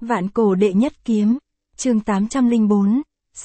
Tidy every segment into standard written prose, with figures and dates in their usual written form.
Vạn cổ đệ nhất kiếm, chương 804,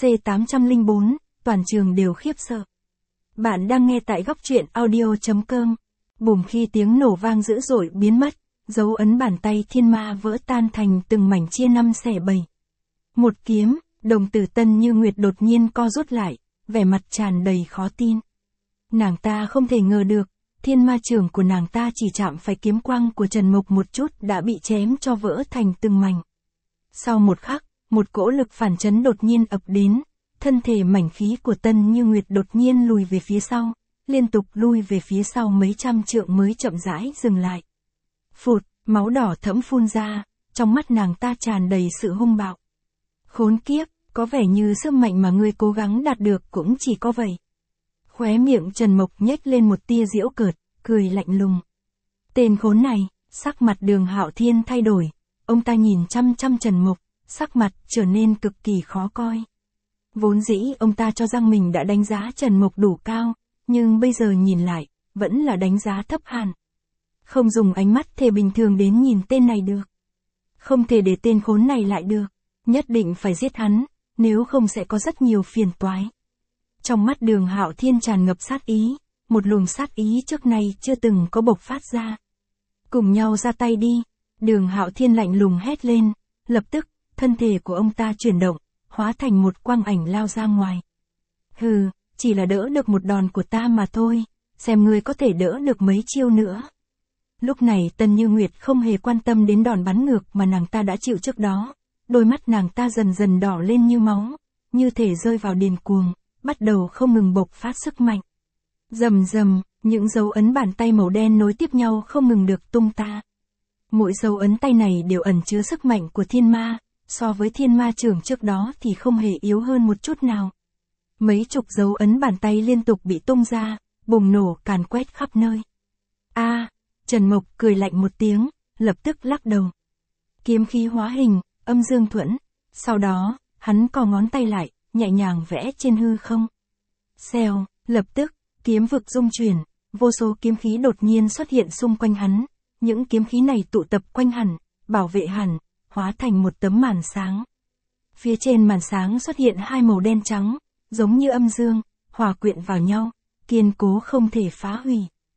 C804, toàn trường đều khiếp sợ. Bạn đang nghe tại góc truyện audio.com. Bùm khi tiếng nổ vang dữ dội biến mất, dấu ấn bàn tay thiên ma vỡ tan thành từng mảnh chia năm xẻ bảy. Một kiếm, đồng tử Tân Như Nguyệt đột nhiên co rút lại, vẻ mặt tràn đầy khó tin. Nàng ta không thể ngờ được, thiên ma trưởng của nàng ta chỉ chạm phải kiếm quang của Trần Mộc một chút đã bị chém cho vỡ thành từng mảnh. Sau một khắc, một cỗ lực phản chấn đột nhiên ập đến, thân thể mảnh khí của Tân Như Nguyệt đột nhiên lùi về phía sau, liên tục lui về phía sau mấy trăm trượng mới chậm rãi dừng lại. Phụt, máu đỏ thẫm phun ra, trong mắt nàng ta tràn đầy sự hung bạo. Khốn kiếp, có vẻ như sức mạnh mà ngươi cố gắng đạt được cũng chỉ có vậy. Khóe miệng Trần Mộc nhếch lên một tia giễu cợt, cười lạnh lùng. Tên khốn này, sắc mặt Đường Hạo Thiên thay đổi, ông ta nhìn chăm chăm Trần Mộc, sắc mặt trở nên cực kỳ khó coi. Vốn dĩ ông ta cho rằng mình đã đánh giá Trần Mộc đủ cao, nhưng bây giờ nhìn lại, vẫn là đánh giá thấp hẳn. Không dùng ánh mắt thể bình thường đến nhìn tên này được. Không thể để tên khốn này lại được, nhất định phải giết hắn, nếu không sẽ có rất nhiều phiền toái. Trong mắt Đường Hạo Thiên tràn ngập sát ý, một luồng sát ý trước nay chưa từng có bộc phát ra. Cùng nhau ra tay đi, Đường Hạo Thiên lạnh lùng hét lên, lập tức, thân thể của ông ta chuyển động, hóa thành một quang ảnh lao ra ngoài. Hừ, chỉ là đỡ được một đòn của ta mà thôi, xem ngươi có thể đỡ được mấy chiêu nữa. Lúc này Tân Như Nguyệt không hề quan tâm đến đòn bắn ngược mà nàng ta đã chịu trước đó, đôi mắt nàng ta dần dần đỏ lên như máu, như thể rơi vào điên cuồng, bắt đầu không ngừng bộc phát sức mạnh. Rầm rầm, những dấu ấn bàn tay màu đen nối tiếp nhau không ngừng được tung ta. Mỗi dấu ấn tay này đều ẩn chứa sức mạnh của thiên ma, so với thiên ma trưởng trước đó thì không hề yếu hơn một chút nào. Mấy chục dấu ấn bàn tay liên tục bị tung ra, bùng nổ càn quét khắp nơi. Trần Mộc cười lạnh một tiếng, lập tức lắc đầu. Kiếm khí hóa hình, âm dương thuẫn, sau đó, hắn cò ngón tay lại, nhẹ nhàng vẽ trên hư không. Xèo, lập tức, kiếm vực rung chuyển, vô số kiếm khí đột nhiên xuất hiện xung quanh hắn, những kiếm khí này tụ tập quanh hẳn, bảo vệ hẳn, hóa thành một tấm màn sáng. Phía trên màn sáng xuất hiện hai màu đen trắng, giống như âm dương, hòa quyện vào nhau, kiên cố không thể phá hủy.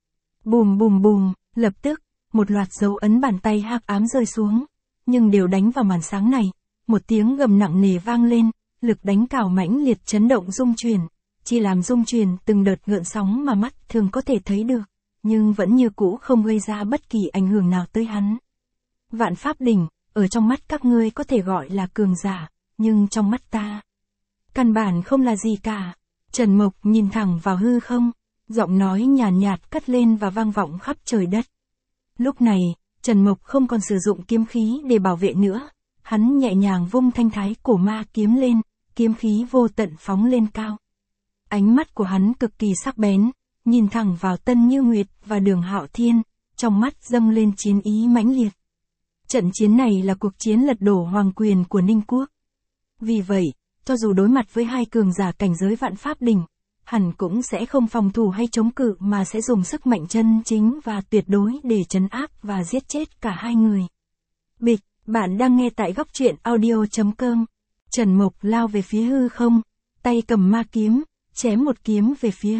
Bùm bùm bùm, lập tức, một loạt dấu ấn bàn tay hắc ám rơi xuống, nhưng đều đánh vào màn sáng này, một tiếng gầm nặng nề vang lên, lực đánh cào mãnh liệt chấn động rung chuyển, chỉ làm rung chuyển từng đợt gợn sóng mà mắt thường có thể thấy được, nhưng vẫn như cũ không gây ra bất kỳ ảnh hưởng nào tới hắn. Vạn Pháp đỉnh, ở trong mắt các ngươi có thể gọi là cường giả, nhưng trong mắt ta, căn bản không là gì cả. Trần Mộc nhìn thẳng vào hư không, giọng nói nhàn nhạt cất lên và vang vọng khắp trời đất. Lúc này, Trần Mộc không còn sử dụng kiếm khí để bảo vệ nữa, hắn nhẹ nhàng vung thanh thái cổ ma kiếm lên, kiếm khí vô tận phóng lên cao. Ánh mắt của hắn cực kỳ sắc bén, nhìn thẳng vào Tân Như Nguyệt và Đường Hạo Thiên, trong mắt dâng lên chiến ý mãnh liệt. Trận chiến này là cuộc chiến lật đổ hoàng quyền của Ninh Quốc. Vì vậy, cho dù đối mặt với hai cường giả cảnh giới Vạn Pháp đỉnh, hẳn cũng sẽ không phòng thủ hay chống cự mà sẽ dùng sức mạnh chân chính và tuyệt đối để trấn áp và giết chết cả hai người. Bịch, bạn đang nghe tại góc truyện audio.com. Trần Mộc lao về phía hư không, tay cầm ma kiếm, chém một kiếm về phía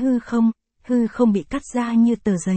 hư không bị cắt ra như tờ giấy.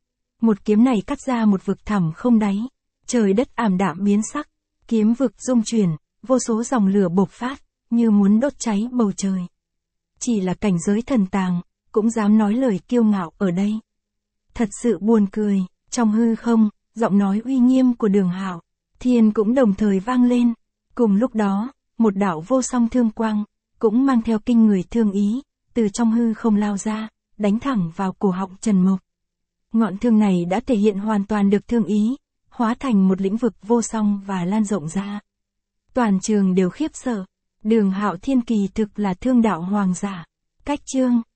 Một kiếm này cắt ra một vực thẳm không đáy, trời đất ảm đạm biến sắc, kiếm vực rung chuyển, vô số dòng lửa bộc phát, như muốn đốt cháy bầu trời. Chỉ là cảnh giới thần tàng, cũng dám nói lời kiêu ngạo ở đây. Thật sự buồn cười, trong hư không, giọng nói uy nghiêm của Đường Hạo Thiên cũng đồng thời vang lên. Cùng lúc đó, một đạo vô song thương quang, cũng mang theo kinh người thương ý, từ trong hư không lao ra, đánh thẳng vào cổ họng Trần Mộc. Ngọn thương này đã thể hiện hoàn toàn được thương ý, hóa thành một lĩnh vực vô song và lan rộng ra. Toàn trường đều khiếp sợ, Đường Hạo Thiên kỳ thực là thương đạo hoàng giả. Cách chương